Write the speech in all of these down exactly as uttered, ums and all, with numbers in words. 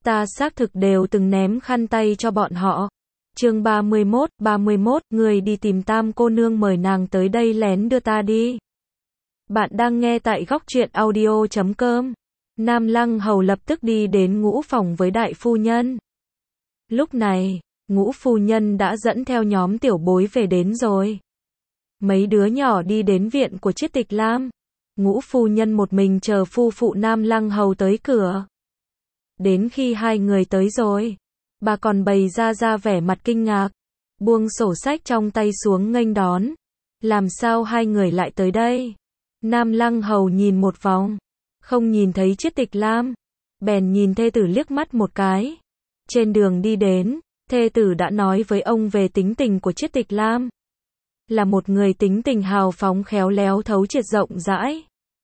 Ta xác thực đều từng ném khăn tay cho bọn họ. Chương ba mươi mốt, ba mươi mốt, người đi tìm Tam cô nương mời nàng tới đây lén đưa ta đi. Bạn đang nghe tại góc truyện audio chấm com. Nam Lăng Hầu lập tức đi đến ngũ phòng với đại phu nhân. Lúc này, ngũ phu nhân đã dẫn theo nhóm tiểu bối về đến rồi. Mấy đứa nhỏ đi đến viện của Chiết Tịch Lam. Ngũ phu nhân một mình chờ phu phụ Nam Lăng Hầu tới cửa. Đến khi hai người tới rồi, bà còn bày ra ra vẻ mặt kinh ngạc, buông sổ sách trong tay xuống nghênh đón. Làm sao hai người lại tới đây? Nam Lăng Hầu nhìn một vòng, không nhìn thấy Chiết Tịch Lam, bèn nhìn thê tử liếc mắt một cái. Trên đường đi đến, thê tử đã nói với ông về tính tình của Chiết Tịch Lam. Là một người tính tình hào phóng khéo léo thấu triệt rộng rãi.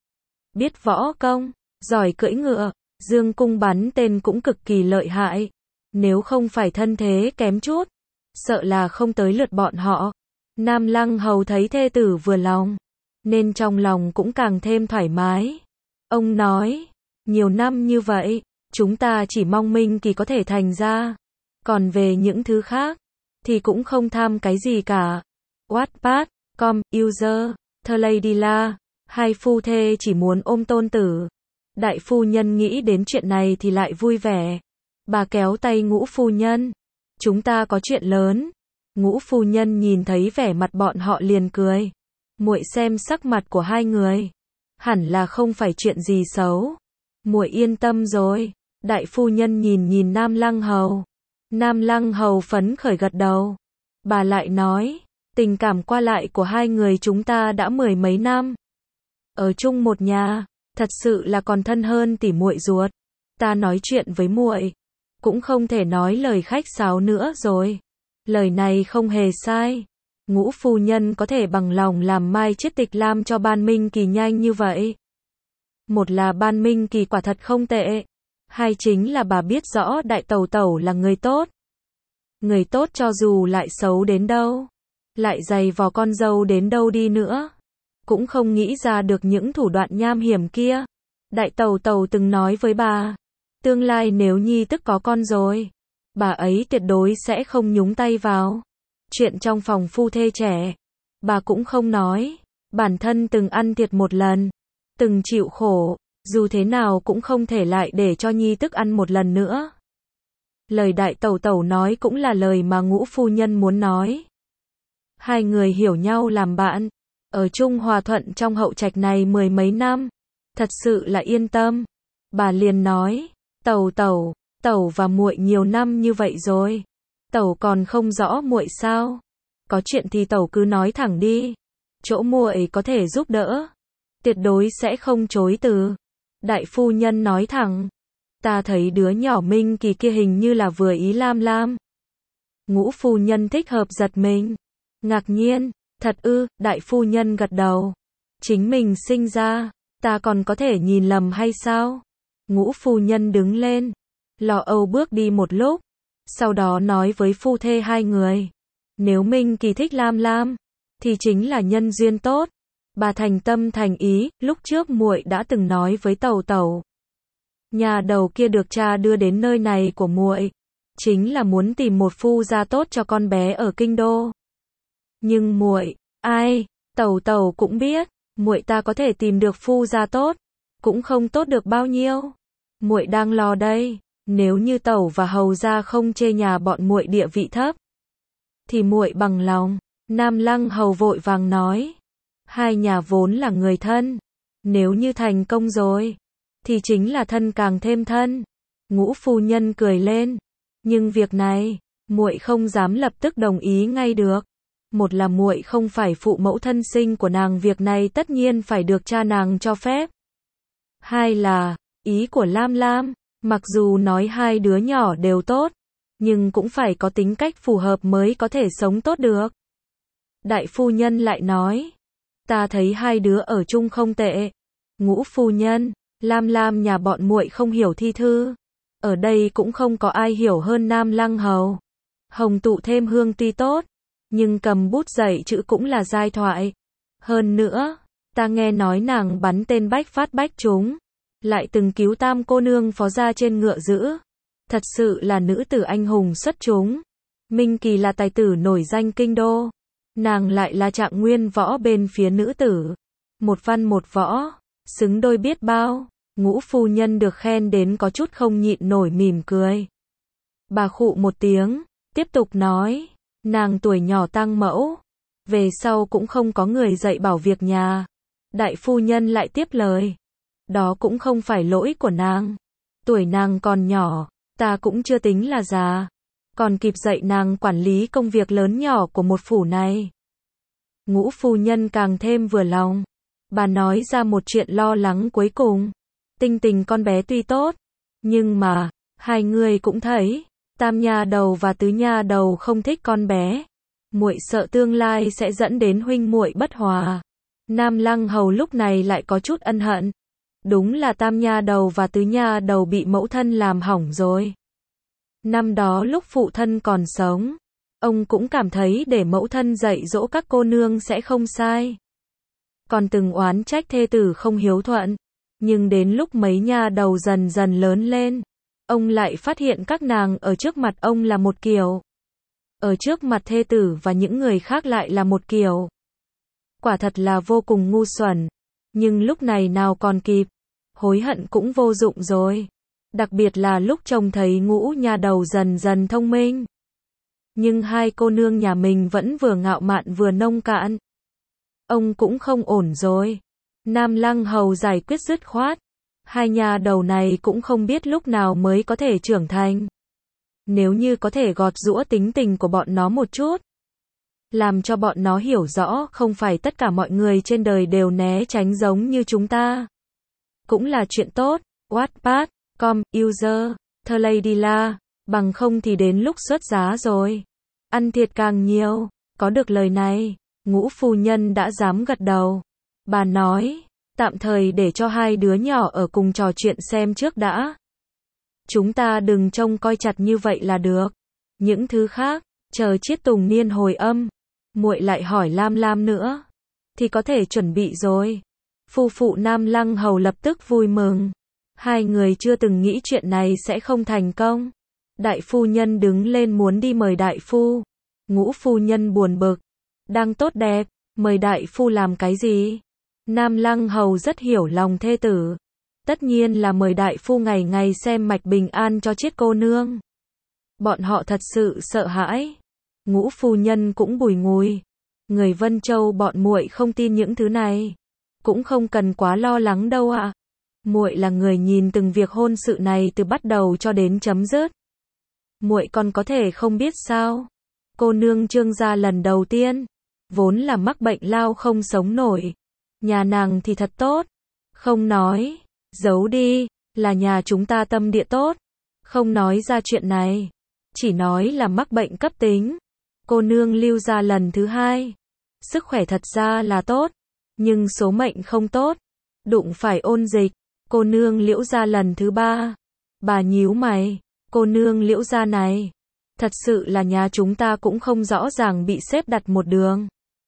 Biết võ công, giỏi cưỡi ngựa, dương cung bắn tên cũng cực kỳ lợi hại. Nếu không phải thân thế kém chút, sợ là không tới lượt bọn họ. Nam Lăng Hầu thấy thê tử vừa lòng, nên trong lòng cũng càng thêm thoải mái. Ông nói, nhiều năm như vậy, chúng ta chỉ mong Minh Kỳ có thể thành ra. Còn về những thứ khác, thì cũng không tham cái gì cả. Wattpad, com, user, The Lady La, hai phu thê chỉ muốn ôm tôn tử. Đại phu nhân nghĩ đến chuyện này thì lại vui vẻ. Bà kéo tay ngũ phu nhân. Chúng ta có chuyện lớn. Ngũ phu nhân nhìn thấy vẻ mặt bọn họ liền cười. Muội xem sắc mặt của hai người, hẳn là không phải chuyện gì xấu. Muội yên tâm rồi. Đại phu nhân nhìn nhìn Nam Lăng Hầu. Nam Lăng Hầu phấn khởi gật đầu. Bà lại nói, tình cảm qua lại của hai người chúng ta đã mười mấy năm. Ở chung một nhà, thật sự là còn thân hơn tỉ muội ruột. Ta nói chuyện với muội, cũng không thể nói lời khách sáo nữa rồi. Lời này không hề sai. Ngũ phu nhân có thể bằng lòng làm Mai Chiết Tịch Lam cho Ban Minh Kỳ nhanh như vậy. Một là Ban Minh Kỳ quả thật không tệ. Hai chính là bà biết rõ đại tẩu tẩu là người tốt. Người tốt cho dù lại xấu đến đâu, lại giày vò con dâu đến đâu đi nữa, cũng không nghĩ ra được những thủ đoạn nham hiểm kia. Đại tẩu tẩu từng nói với bà, tương lai nếu nhi tức có con rồi, bà ấy tuyệt đối sẽ không nhúng tay vào. Chuyện trong phòng phu thê trẻ, bà cũng không nói. Bản thân từng ăn thiệt một lần, từng chịu khổ, dù thế nào cũng không thể lại để cho nhi tức ăn một lần nữa. Lời đại tẩu tẩu nói cũng là lời mà ngũ phu nhân muốn nói. Hai người hiểu nhau làm bạn, ở chung hòa thuận trong hậu trạch này mười mấy năm, thật sự là yên tâm. Bà liền nói, tẩu tẩu, tẩu và muội nhiều năm như vậy rồi, tẩu còn không rõ muội sao? Có chuyện thì tẩu cứ nói thẳng đi, chỗ muội có thể giúp đỡ, tuyệt đối sẽ không chối từ. Đại phu nhân nói thẳng, ta thấy đứa nhỏ Minh Kỳ kia hình như là vừa ý Lam Lam. Ngũ phu nhân thích hợp giật mình, ngạc nhiên, thật ư? Đại phu nhân gật đầu. Chính mình sinh ra, ta còn có thể nhìn lầm hay sao? Ngũ phu nhân đứng lên, lo âu bước đi một lúc, sau đó nói với phu thê hai người, nếu Minh Kỳ thích Lam Lam, thì chính là nhân duyên tốt. Bà thành tâm thành ý, lúc trước muội đã từng nói với tẩu tẩu, nhà đầu kia được cha đưa đến nơi này của muội, chính là muốn tìm một phu gia tốt cho con bé ở kinh đô. Nhưng muội, ai, tẩu tẩu cũng biết, muội ta có thể tìm được phu gia tốt, cũng không tốt được bao nhiêu. Muội đang lo đây, nếu như tẩu và hầu gia không chê nhà bọn muội địa vị thấp, thì muội bằng lòng. Nam Lăng Hầu vội vàng nói, hai nhà vốn là người thân, nếu như thành công rồi, thì chính là thân càng thêm thân. Ngũ phu nhân cười lên, nhưng việc này, muội không dám lập tức đồng ý ngay được. Một là muội không phải phụ mẫu thân sinh của nàng, việc này tất nhiên phải được cha nàng cho phép. Hai là, ý của Lam Lam, mặc dù nói hai đứa nhỏ đều tốt, nhưng cũng phải có tính cách phù hợp mới có thể sống tốt được. Đại phu nhân lại nói, ta thấy hai đứa ở chung không tệ. Ngũ phu nhân, Lam Lam nhà bọn muội không hiểu thi thư, ở đây cũng không có ai hiểu hơn Nam Lăng Hầu. Hồng tụ thêm hương tuy tốt, nhưng cầm bút dạy chữ cũng là giai thoại. Hơn nữa, ta nghe nói nàng bắn tên bách phát bách trúng, lại từng cứu Tam cô nương phó gia trên ngựa dữ. Thật sự là nữ tử anh hùng xuất chúng. Minh Kỳ là tài tử nổi danh kinh đô. Nàng lại là trạng nguyên võ bên phía nữ tử. Một văn một võ, xứng đôi biết bao. Ngũ phu nhân được khen đến có chút không nhịn nổi mỉm cười. Bà khụ một tiếng, tiếp tục nói, nàng tuổi nhỏ tang mẫu, về sau cũng không có người dạy bảo việc nhà. Đại phu nhân lại tiếp lời, đó cũng không phải lỗi của nàng. Tuổi nàng còn nhỏ, ta cũng chưa tính là già, còn kịp dạy nàng quản lý công việc lớn nhỏ của một phủ này. Ngũ phu nhân càng thêm vừa lòng. Bà nói ra một chuyện lo lắng cuối cùng. Tinh tình con bé tuy tốt, nhưng mà, hai người cũng thấy, tam nha đầu và tứ nha đầu không thích con bé. Muội sợ tương lai sẽ dẫn đến huynh muội bất hòa. Nam Lăng Hầu lúc này lại có chút ân hận. Đúng là tam nha đầu và tứ nha đầu bị mẫu thân làm hỏng rồi. Năm đó lúc phụ thân còn sống, ông cũng cảm thấy để mẫu thân dạy dỗ các cô nương sẽ không sai. Còn từng oán trách thê tử không hiếu thuận. Nhưng đến lúc mấy nha đầu dần dần lớn lên, ông lại phát hiện các nàng ở trước mặt ông là một kiểu. Ở trước mặt thê tử và những người khác lại là một kiểu. Quả thật là vô cùng ngu xuẩn. Nhưng lúc này nào còn kịp. Hối hận cũng vô dụng rồi. Đặc biệt là lúc trông thấy ngũ nha đầu dần dần thông minh. Nhưng hai cô nương nhà mình vẫn vừa ngạo mạn vừa nông cạn. Ông cũng không ổn rồi. Nam Lăng Hầu giải quyết dứt khoát. Hai nhà đầu này cũng không biết lúc nào mới có thể trưởng thành. Nếu như có thể gọt giũa tính tình của bọn nó một chút. Làm cho bọn nó hiểu rõ không phải tất cả mọi người trên đời đều né tránh giống như chúng ta. Cũng là chuyện tốt. Wattpad, com, user, thơ Lady La. Bằng không thì đến lúc xuất giá rồi. Ăn thiệt càng nhiều. Có được lời này, ngũ phu nhân đã dám gật đầu. Bà nói, tạm thời để cho hai đứa nhỏ ở cùng trò chuyện xem trước đã. Chúng ta đừng trông coi chặt như vậy là được. Những thứ khác, chờ chiết tùng niên hồi âm, muội lại hỏi Lam Lam nữa, thì có thể chuẩn bị rồi. Phu phụ Nam Lăng Hầu lập tức vui mừng. Hai người chưa từng nghĩ chuyện này sẽ không thành công. Đại phu nhân đứng lên muốn đi mời đại phu. Ngũ phu nhân buồn bực. Đang tốt đẹp, mời đại phu làm cái gì? Nam Lăng Hầu rất hiểu lòng thê tử. Tất nhiên là mời đại phu ngày ngày xem mạch bình an cho chiết cô nương. Bọn họ thật sự sợ hãi. Ngũ phu nhân cũng bùi ngùi. Người Vân Châu bọn muội không tin những thứ này. Cũng không cần quá lo lắng đâu ạ. À. Muội là người nhìn từng việc hôn sự này từ bắt đầu cho đến chấm dứt. Muội còn có thể không biết sao? Cô nương Trương gia lần đầu tiên, vốn là mắc bệnh lao không sống nổi. Nhà nàng thì thật tốt. Không nói, giấu đi, là nhà chúng ta tâm địa tốt. Không nói ra chuyện này. Chỉ nói là mắc bệnh cấp tính. Cô nương Lưu gia lần thứ hai. Sức khỏe thật ra là tốt. Nhưng số mệnh không tốt. Đụng phải ôn dịch. Cô nương Liễu gia lần thứ ba. Bà nhíu mày. Cô nương Liễu gia này. Thật sự là nhà chúng ta cũng không rõ ràng bị xếp đặt một đường.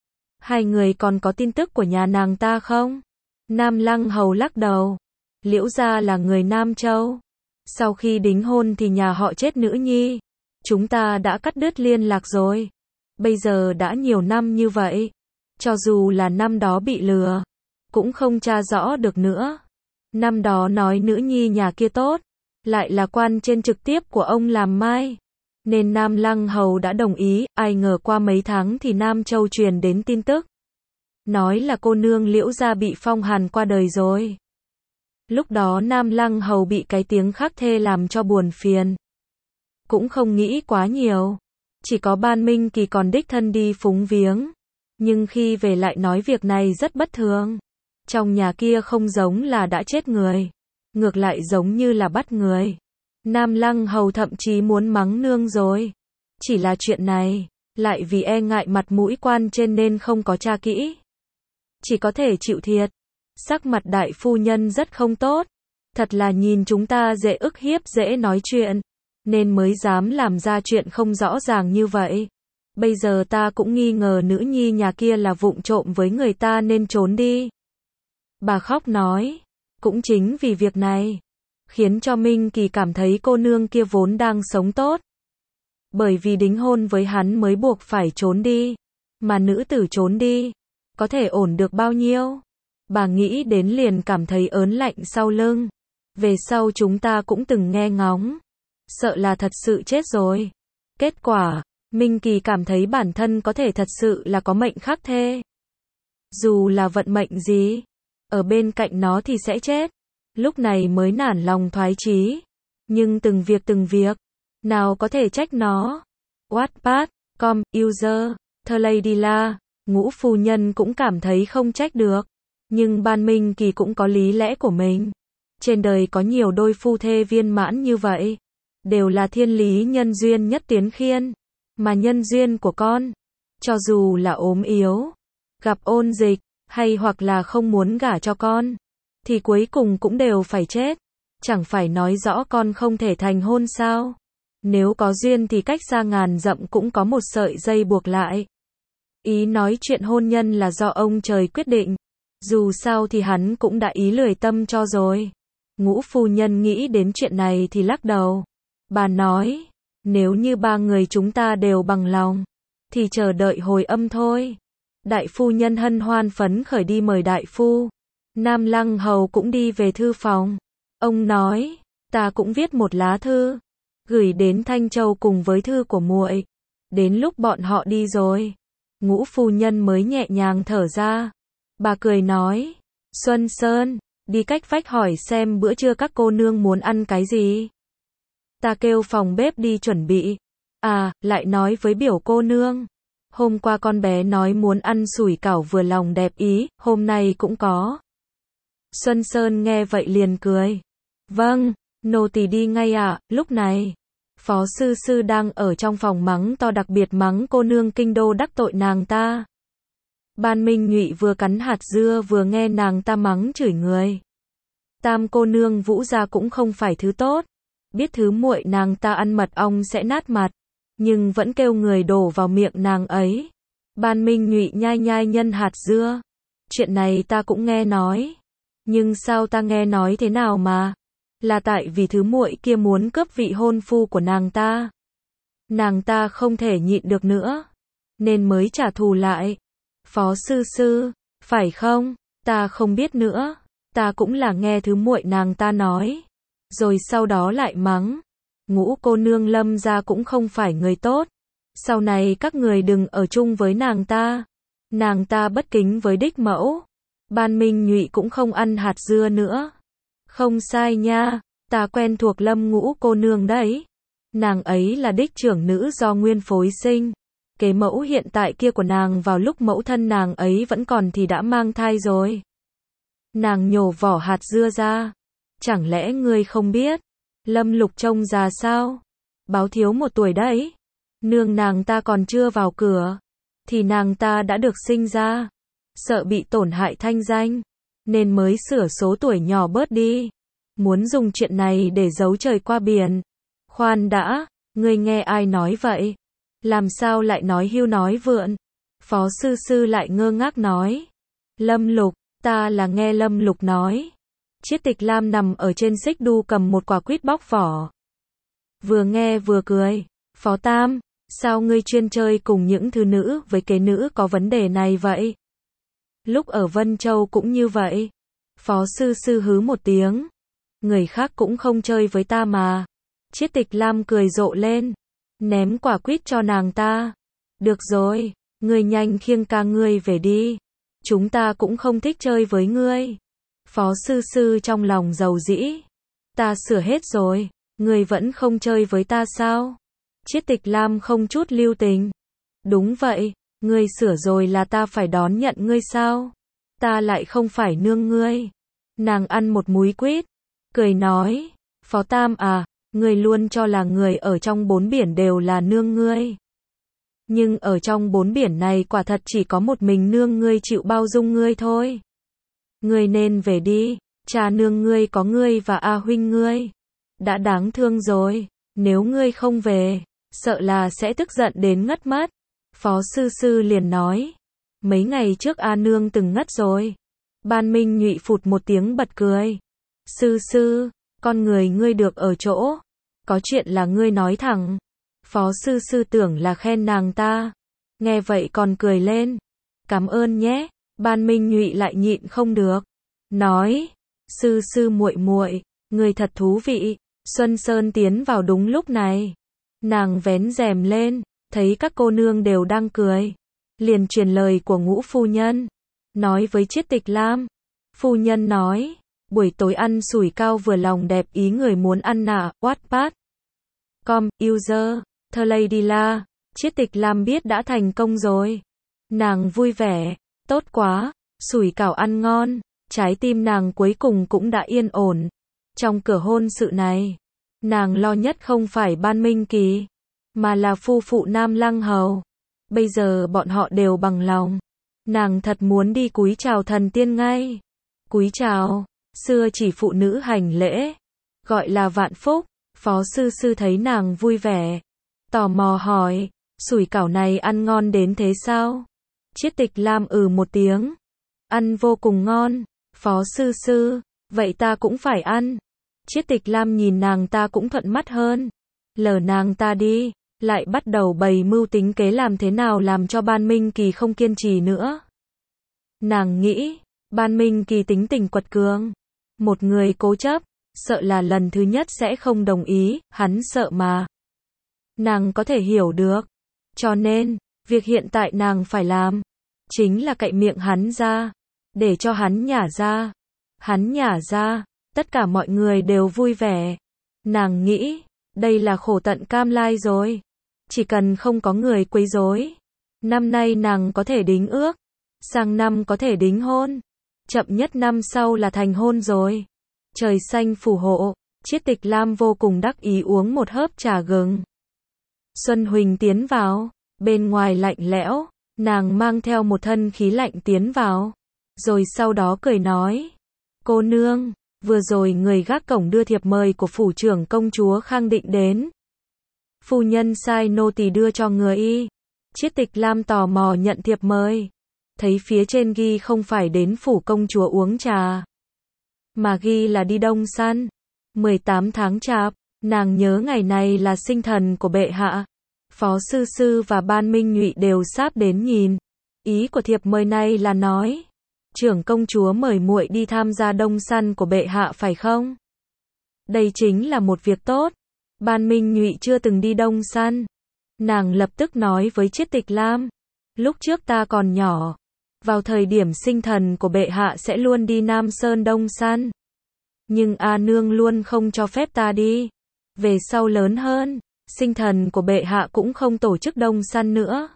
Hai người còn có tin tức của nhà nàng ta không? Nam Lăng Hầu lắc đầu. Liễu gia là người Nam Châu. Sau khi đính hôn thì nhà họ chết nữ nhi. Chúng ta đã cắt đứt liên lạc rồi. Bây giờ đã nhiều năm như vậy. Cho dù là năm đó bị lừa, cũng không tra rõ được nữa. Năm đó nói nữ nhi nhà kia tốt, lại là quan trên trực tiếp của ông làm mai. Nên Nam Lăng Hầu đã đồng ý, ai ngờ qua mấy tháng thì Nam Châu truyền đến tin tức. Nói là cô nương Liễu gia bị phong hàn qua đời rồi. Lúc đó Nam Lăng Hầu bị cái tiếng khắc thê làm cho buồn phiền. Cũng không nghĩ quá nhiều. Chỉ có Ban Minh Kỳ còn đích thân đi phúng viếng. Nhưng khi về lại nói việc này rất bất thường. Trong nhà kia không giống là đã chết người. Ngược lại giống như là bắt người. Nam Lăng Hầu thậm chí muốn mắng nương rồi. Chỉ là chuyện này, lại vì e ngại mặt mũi quan trên nên không có tra kỹ. Chỉ có thể chịu thiệt. Sắc mặt đại phu nhân rất không tốt. Thật là nhìn chúng ta dễ ức hiếp dễ nói chuyện. Nên mới dám làm ra chuyện không rõ ràng như vậy. Bây giờ ta cũng nghi ngờ nữ nhi nhà kia là vụng trộm với người ta nên trốn đi. Bà khóc nói. Cũng chính vì việc này. khiến cho Minh Kỳ cảm thấy cô nương kia vốn đang sống tốt. Bởi vì đính hôn với hắn mới buộc phải trốn đi, mà nữ tử trốn đi, có thể ổn được bao nhiêu? Bà nghĩ đến liền cảm thấy ớn lạnh sau lưng. Về sau chúng ta cũng từng nghe ngóng, sợ là thật sự chết rồi. Kết quả, Minh Kỳ cảm thấy bản thân có thể thật sự là có mệnh khắc thê. Dù là vận mệnh gì, ở bên cạnh nó thì sẽ chết. Lúc này mới nản lòng thoái chí. Nhưng từng việc từng việc, nào có thể trách nó. Wattpad, com, user, The Lady La, Ngũ phu nhân cũng cảm thấy không trách được. Nhưng Ban Minh Kỳ cũng có lý lẽ của mình. Trên đời có nhiều đôi phu thê viên mãn như vậy, đều là thiên lý nhân duyên nhất tiến khiên. Mà nhân duyên của con, cho dù là ốm yếu, gặp ôn dịch, hay hoặc là không muốn gả cho con, thì cuối cùng cũng đều phải chết. Chẳng phải nói rõ con không thể thành hôn sao? Nếu có duyên thì cách xa ngàn dặm cũng có một sợi dây buộc lại. Ý nói chuyện hôn nhân là do ông trời quyết định. Dù sao thì hắn cũng đã ý lười tâm cho rồi. Ngũ phu nhân nghĩ đến chuyện này thì lắc đầu. Bà nói, nếu như ba người chúng ta đều bằng lòng, thì chờ đợi hồi âm thôi. Đại phu nhân hân hoan phấn khởi đi mời đại phu. Nam Lăng Hầu cũng đi về thư phòng. Ông nói, ta cũng viết một lá thư, gửi đến Thanh Châu cùng với thư của muội. Đến lúc bọn họ đi rồi, Ngũ phu nhân mới nhẹ nhàng thở ra. Bà cười nói, Xuân Sơn, đi cách vách hỏi xem bữa trưa các cô nương muốn ăn cái gì. Ta kêu phòng bếp đi chuẩn bị. À, lại nói với biểu cô nương. Hôm qua con bé nói muốn ăn sủi cảo vừa lòng đẹp ý, hôm nay cũng có. Xuân Sơn nghe vậy liền cười. Vâng, nô tỳ đi ngay ạ. À. Lúc này, phó sư sư đang ở trong phòng mắng to, đặc biệt mắng cô nương kinh đô đắc tội nàng ta. Ban Minh Nhụy vừa cắn hạt dưa vừa nghe nàng ta mắng chửi người. Tam cô nương Vũ gia cũng không phải thứ tốt, biết thứ muội nàng ta ăn mật ong sẽ nát mặt, nhưng vẫn kêu người đổ vào miệng nàng ấy. Ban Minh Nhụy nhai nhai nhân hạt dưa. Chuyện này ta cũng nghe nói, nhưng sao ta nghe nói thế nào mà? Là tại vì thứ muội kia muốn cướp vị hôn phu của nàng ta. Nàng ta không thể nhịn được nữa, nên mới trả thù lại. Phó sư sư, phải không? Ta không biết nữa, ta cũng là nghe thứ muội nàng ta nói, rồi sau đó lại mắng. Ngũ cô nương Lâm gia cũng không phải người tốt, sau này các người đừng ở chung với nàng ta. Nàng ta bất kính với đích mẫu. Ban Minh Nhụy cũng không ăn hạt dưa nữa. Không sai nha, ta quen thuộc Lâm Ngũ cô nương đấy. Nàng ấy là đích trưởng nữ do nguyên phối sinh. Kế mẫu hiện tại kia của nàng vào lúc mẫu thân nàng ấy vẫn còn thì đã mang thai rồi. Nàng nhổ vỏ hạt dưa ra. Chẳng lẽ ngươi không biết? Lâm Lục trông già sao? Báo thiếu một tuổi đấy. Nương nàng ta còn chưa vào cửa, thì nàng ta đã được sinh ra. Sợ bị tổn hại thanh danh, nên mới sửa số tuổi nhỏ bớt đi. Muốn dùng chuyện này để giấu trời qua biển. Khoan đã, ngươi nghe ai nói vậy? Làm sao lại nói hưu nói vượn? Phó sư sư lại ngơ ngác nói. Lâm Lục, ta là nghe Lâm Lục nói. Chiết Tịch Lam nằm ở trên xích đu cầm một quả quýt bóc vỏ. Vừa nghe vừa cười. Phó Tam, sao ngươi chuyên chơi cùng những thứ nữ với kế nữ có vấn đề này vậy? Lúc ở Vân Châu cũng như vậy. Phó sư sư hứ một tiếng. Người khác cũng không chơi với ta mà. Chiết Tịch Lam cười rộ lên, ném quả quýt cho nàng ta. Được rồi, ngươi nhanh khiêng ca ngươi về đi. Chúng ta cũng không thích chơi với ngươi. Phó sư sư trong lòng giàu dĩ. Ta sửa hết rồi, ngươi vẫn không chơi với ta sao? Chiết Tịch Lam không chút lưu tình. Đúng vậy, ngươi sửa rồi là ta phải đón nhận ngươi sao? Ta lại không phải nương ngươi. Nàng ăn một múi quýt, cười nói, Phó Tam à, ngươi luôn cho là người ở trong bốn biển đều là nương ngươi. Nhưng ở trong bốn biển này quả thật chỉ có một mình nương ngươi chịu bao dung ngươi thôi. Ngươi nên về đi, cha nương ngươi có ngươi và A huynh ngươi. Đã đáng thương rồi, nếu ngươi không về, sợ là sẽ tức giận đến ngất mất. Phó sư sư liền nói, mấy ngày trước A nương từng ngất rồi. Ban Minh Nhụy phụt một tiếng bật cười. Sư sư, con người ngươi được ở chỗ. Có chuyện là ngươi nói thẳng. Phó sư sư tưởng là khen nàng ta. Nghe vậy còn cười lên. Cảm ơn nhé. Ban Minh Nhụy lại nhịn không được. Nói. Sư sư muội muội, người thật thú vị. Xuân Sơn tiến vào đúng lúc này. Nàng vén rèm lên. Thấy các cô nương đều đang cười. Liền truyền lời của Ngũ phu nhân. Nói với Chiết Tịch Lam. Phu nhân nói. Buổi tối ăn sủi cao vừa lòng đẹp ý người muốn ăn nạ. Wattpad. Com, user, thơ Lady La. Chiết Tịch Lam biết đã thành công rồi. Nàng vui vẻ. Tốt quá. Sủi cảo ăn ngon. Trái tim nàng cuối cùng cũng đã yên ổn. Trong cửa hôn sự này. Nàng lo nhất không phải Ban Minh Kỳ. Mà là phu phụ Nam Lăng Hầu. Bây giờ bọn họ đều bằng lòng. Nàng thật muốn đi cúi chào thần tiên ngay. Cúi chào. Xưa chỉ phụ nữ hành lễ. Gọi là vạn phúc. Phó sư sư thấy nàng vui vẻ. Tò mò hỏi. Sủi cảo này ăn ngon đến thế sao? Chiết Tịch Lam ừ một tiếng. Ăn vô cùng ngon. Phó sư sư. Vậy ta cũng phải ăn. Chiết Tịch Lam nhìn nàng ta cũng thuận mắt hơn. Lờ nàng ta đi. Lại bắt đầu bày mưu tính kế làm thế nào làm cho Ban Minh Kỳ không kiên trì nữa. Nàng nghĩ. Ban Minh Kỳ tính tình quật cường. Một người cố chấp. Sợ là lần thứ nhất sẽ không đồng ý. Hắn sợ mà. Nàng có thể hiểu được. Cho nên. Việc hiện tại nàng phải làm. Chính là cậy miệng hắn ra. Để cho hắn nhả ra. Hắn nhả ra. Tất cả mọi người đều vui vẻ. Nàng nghĩ. Đây là khổ tận cam lai rồi. Chỉ cần không có người quấy rối. Năm nay nàng có thể đính ước. Sang năm có thể đính hôn. Chậm nhất năm sau là thành hôn rồi. Trời xanh phù hộ. Chiết Tịch Lam vô cùng đắc ý uống một hớp trà gừng. Xuân Huỳnh tiến vào. Bên ngoài lạnh lẽo. Nàng mang theo một thân khí lạnh tiến vào. Rồi sau đó cười nói. Cô nương. Vừa rồi người gác cổng đưa thiệp mời của phủ trưởng công chúa Khang Định đến. Phu nhân sai nô tỳ đưa cho người y. Chiết Tịch Lam tò mò nhận thiệp mời. Thấy phía trên ghi không phải đến phủ công chúa uống trà. Mà ghi là đi đông săn. mười tám tháng chạp. Nàng nhớ ngày này là sinh thần của bệ hạ. Phó sư sư và Ban Minh Nhụy đều sắp đến nhìn. Ý của thiệp mời này là nói. Trưởng công chúa mời muội đi tham gia đông săn của bệ hạ phải không? Đây chính là một việc tốt. Ban Minh Nhụy chưa từng đi đông săn. Nàng lập tức nói với Chiết Tịch Lam. Lúc trước ta còn nhỏ. Vào thời điểm sinh thần của bệ hạ sẽ luôn đi Nam Sơn đông săn. Nhưng A Nương luôn không cho phép ta đi. Về sau lớn hơn, sinh thần của bệ hạ cũng không tổ chức đông săn nữa.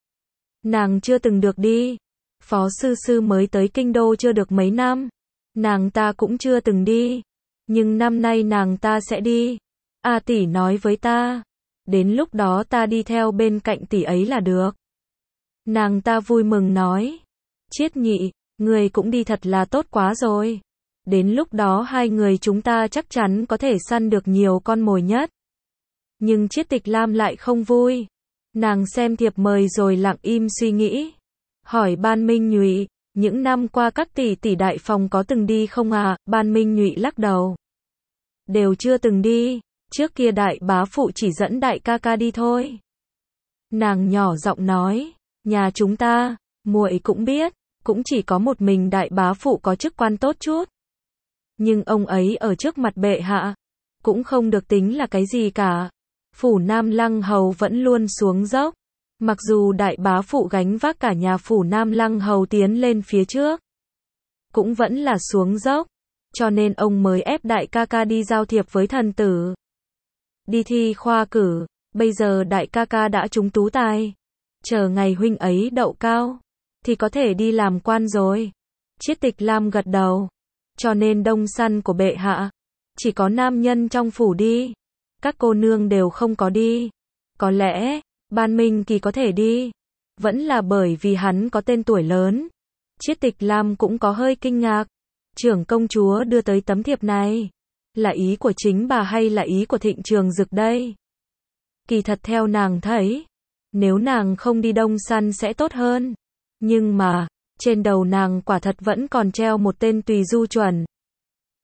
Nàng chưa từng được đi. Phó sư sư mới tới kinh đô chưa được mấy năm. Nàng ta cũng chưa từng đi. Nhưng năm nay nàng ta sẽ đi. A tỷ nói với ta. Đến lúc đó ta đi theo bên cạnh tỷ ấy là được. Nàng ta vui mừng nói. Chiết nhị, người cũng đi thật là tốt quá rồi. Đến lúc đó hai người chúng ta chắc chắn có thể săn được nhiều con mồi nhất. Nhưng Chiết Tịch Lam lại không vui. Nàng xem thiệp mời rồi lặng im suy nghĩ. Hỏi Ban Minh Nhụy, những năm qua các tỷ tỷ đại phòng có từng đi không à? Ban Minh Nhụy lắc đầu. Đều chưa từng đi, trước kia đại bá phụ chỉ dẫn đại ca ca đi thôi. Nàng nhỏ giọng nói, nhà chúng ta, muội cũng biết, cũng chỉ có một mình đại bá phụ có chức quan tốt chút. Nhưng ông ấy ở trước mặt bệ hạ, cũng không được tính là cái gì cả. Phủ Nam Lăng Hầu vẫn luôn xuống dốc. Mặc dù đại bá phụ gánh vác cả nhà phủ Nam Lăng Hầu tiến lên phía trước, cũng vẫn là xuống dốc. Cho nên ông mới ép đại ca ca đi giao thiệp với thần tử. Đi thi khoa cử, bây giờ đại ca ca đã trúng tú tài. Chờ ngày huynh ấy đậu cao, thì có thể đi làm quan rồi. Chiết Tịch Lam gật đầu. Cho nên đông săn của bệ hạ, chỉ có nam nhân trong phủ đi. Các cô nương đều không có đi. Có lẽ, Ban Minh Kỳ có thể đi. Vẫn là bởi vì hắn có tên tuổi lớn. Chiết Tịch Lam cũng có hơi kinh ngạc. Trưởng công chúa đưa tới tấm thiệp này. Là ý của chính bà hay là ý của Thịnh Trường Dực đây? Kỳ thật theo nàng thấy, nếu nàng không đi đông săn sẽ tốt hơn. Nhưng mà, trên đầu nàng quả thật vẫn còn treo một tên tùy du chuẩn.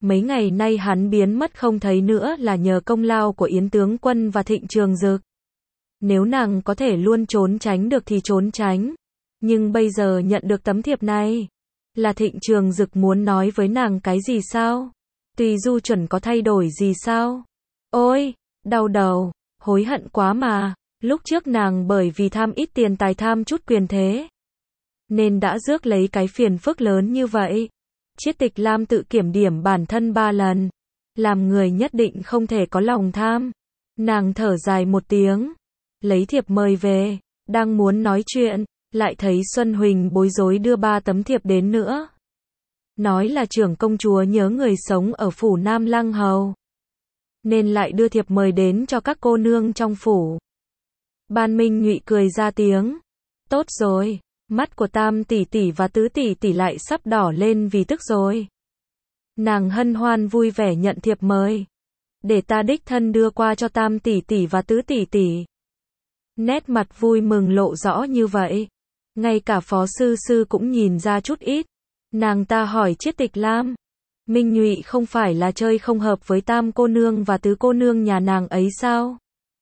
Mấy ngày nay hắn biến mất không thấy nữa là nhờ công lao của Yến tướng quân và Thịnh Trường Dực. Nếu nàng có thể luôn trốn tránh được thì trốn tránh. Nhưng bây giờ nhận được tấm thiệp này, là Thịnh Trường Dực muốn nói với nàng cái gì sao? Tùy Du chuẩn có thay đổi gì sao? Ôi, đau đầu, hối hận quá mà. Lúc trước nàng bởi vì tham ít tiền tài tham chút quyền thế, nên đã rước lấy cái phiền phức lớn như vậy. Chiết Tịch Lam tự kiểm điểm bản thân ba lần. Làm người nhất định không thể có lòng tham. Nàng thở dài một tiếng, lấy thiệp mời về, đang muốn nói chuyện, lại thấy Xuân Huỳnh bối rối đưa ba tấm thiệp đến nữa. Nói là trưởng công chúa nhớ người sống ở phủ Nam Lăng Hầu, nên lại đưa thiệp mời đến cho các cô nương trong phủ. Ban Minh Nhụy cười ra tiếng. Tốt rồi, mắt của Tam tỷ tỷ và Tứ tỷ tỷ lại sắp đỏ lên vì tức rồi. Nàng hân hoan vui vẻ nhận thiệp mời. Để ta đích thân đưa qua cho Tam tỷ tỷ và Tứ tỷ tỷ. Nét mặt vui mừng lộ rõ như vậy, ngay cả Phó sư sư cũng nhìn ra chút ít. Nàng ta hỏi Chiết Tịch Lam, Minh Nhụy không phải là chơi không hợp với Tam cô nương và Tứ cô nương nhà nàng ấy sao?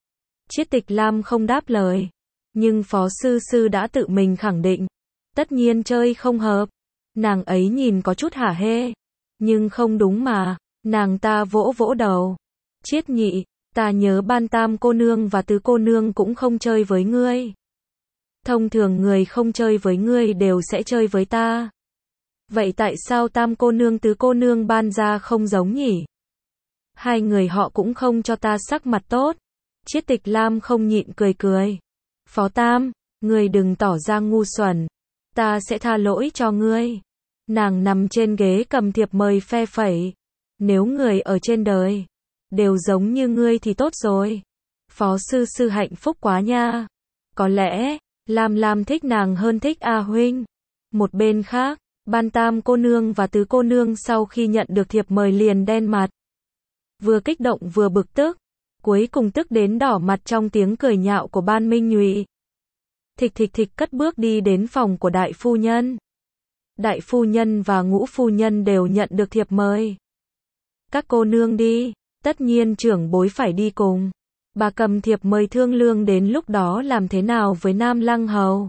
Chiết Tịch Lam không đáp lời, nhưng Phó sư sư đã tự mình khẳng định, tất nhiên chơi không hợp. Nàng ấy nhìn có chút hả hê, nhưng không đúng mà. Nàng ta vỗ vỗ đầu. Chiết nhị, ta nhớ ban Tam cô nương và Tứ cô nương cũng không chơi với ngươi. Thông thường người không chơi với ngươi đều sẽ chơi với ta. Vậy tại sao Tam cô nương Tứ cô nương ban ra không giống nhỉ? Hai người họ cũng không cho ta sắc mặt tốt. Chiết Tịch Lam không nhịn cười cười. Phó Tam, ngươi đừng tỏ ra ngu xuẩn. Ta sẽ tha lỗi cho ngươi. Nàng nằm trên ghế cầm thiệp mời phe phẩy. Nếu người ở trên đời đều giống như ngươi thì tốt rồi. Phó sư sư hạnh phúc quá nha. Có lẽ Lam Lam thích nàng hơn thích A huynh. Một bên khác, ban Tam cô nương và Tứ cô nương sau khi nhận được thiệp mời liền đen mặt. Vừa kích động vừa bực tức, cuối cùng tức đến đỏ mặt trong tiếng cười nhạo của Ban Minh Nhụy. Thịch thịch thịch cất bước đi đến phòng của đại phu nhân. Đại phu nhân và Ngũ phu nhân đều nhận được thiệp mời. Các cô nương đi, tất nhiên trưởng bối phải đi cùng. Bà cầm thiệp mời thương lượng đến lúc đó làm thế nào với Nam Lăng Hầu.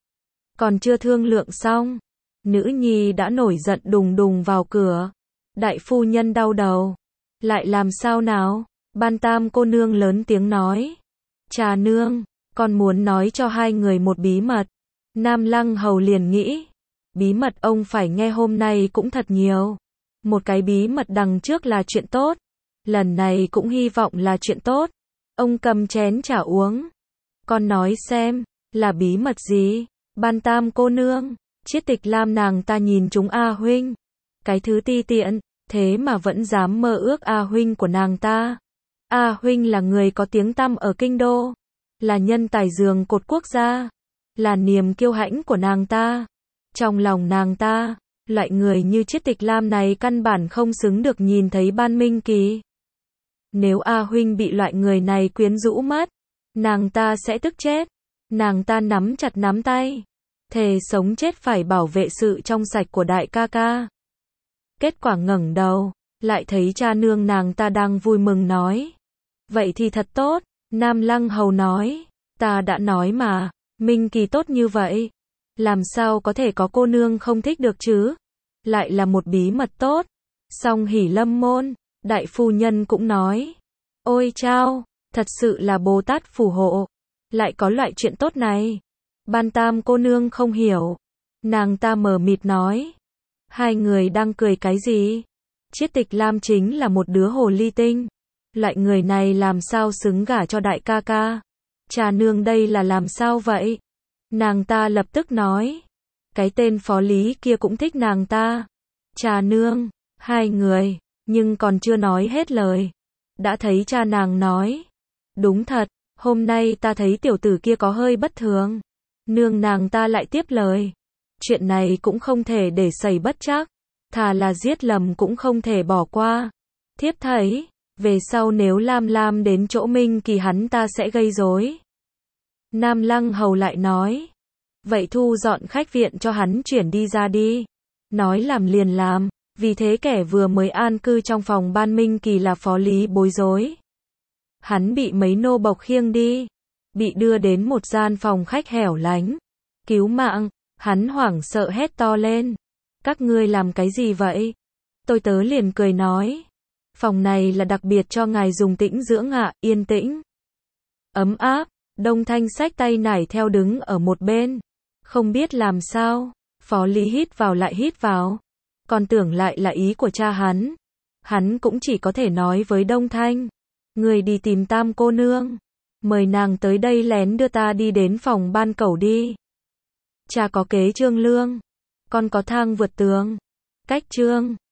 Còn chưa thương lượng xong, nữ nhi đã nổi giận đùng đùng vào cửa. Đại phu nhân đau đầu. Lại làm sao nào? Ban Tam cô nương lớn tiếng nói. Trà nương, con muốn nói cho hai người một bí mật. Nam Lăng Hầu liền nghĩ, bí mật ông phải nghe hôm nay cũng thật nhiều. Một cái bí mật đằng trước là chuyện tốt, lần này cũng hy vọng là chuyện tốt. Ông cầm chén trà uống. Con nói xem, là bí mật gì? Ban Tam cô nương, Chiết Tịch Lam nàng ta nhìn chúng A huynh. Cái thứ ti tiện, thế mà vẫn dám mơ ước A huynh của nàng ta. A huynh là người có tiếng tăm ở kinh đô, là nhân tài giường cột quốc gia, là niềm kiêu hãnh của nàng ta. Trong lòng nàng ta, loại người như Chiết Tịch Lam này căn bản không xứng được nhìn thấy Ban Minh Kỳ. Nếu A huynh bị loại người này quyến rũ mất, nàng ta sẽ tức chết. Nàng ta nắm chặt nắm tay, thề sống chết phải bảo vệ sự trong sạch của đại ca ca. Kết quả ngẩng đầu, lại thấy cha nương nàng ta đang vui mừng nói. Vậy thì thật tốt. Nam Lăng Hầu nói, ta đã nói mà, Minh Kỳ tốt như vậy, làm sao có thể có cô nương không thích được chứ? Lại là một bí mật tốt. Song Hỷ Lâm môn, đại phu nhân cũng nói, ôi chao, thật sự là Bồ Tát phù hộ, lại có loại chuyện tốt này. Ban Tam cô nương không hiểu, nàng ta mờ mịt nói, hai người đang cười cái gì? Chiết Tịch Lam chính là một đứa hồ ly tinh, loại người này làm sao xứng gả cho đại ca ca? Trà nương đây là làm sao vậy? Nàng ta lập tức nói, cái tên Phó Lý kia cũng thích nàng ta. Trà nương, hai người, nhưng còn chưa nói hết lời, đã thấy cha nàng nói, đúng thật, hôm nay ta thấy tiểu tử kia có hơi bất thường. Nương nàng ta lại tiếp lời, chuyện này cũng không thể để xảy bất trắc, thà là giết lầm cũng không thể bỏ qua. Thiếp thấy, về sau nếu Lam Lam đến chỗ Minh Kỳ hắn ta sẽ gây rối. Nam Lăng Hầu lại nói, vậy thu dọn khách viện cho hắn chuyển đi ra đi. Nói làm liền làm, Vì thế kẻ vừa mới an cư trong phòng ban Minh Kỳ là Phó Lý bối rối. Hắn bị mấy nô bộc khiêng đi, bị đưa đến một gian phòng khách hẻo lánh. Cứu mạng, hắn hoảng sợ hét to lên. Các ngươi làm cái gì vậy? Tôi tớ liền cười nói. Phòng này là đặc biệt cho ngài dùng tĩnh dưỡng ạ, yên tĩnh. Ấm áp, Đông Thanh xách tay nải theo đứng ở một bên. Không biết làm sao, Phó Lý hít vào lại hít vào. Còn tưởng lại là ý của cha hắn. Hắn cũng chỉ có thể nói với Đông Thanh. Người đi tìm Tam cô nương. Mời nàng tới đây lén đưa ta đi đến phòng ban cẩu đi. Cha có kế trương lương. Con có thang vượt tường. Cách trương.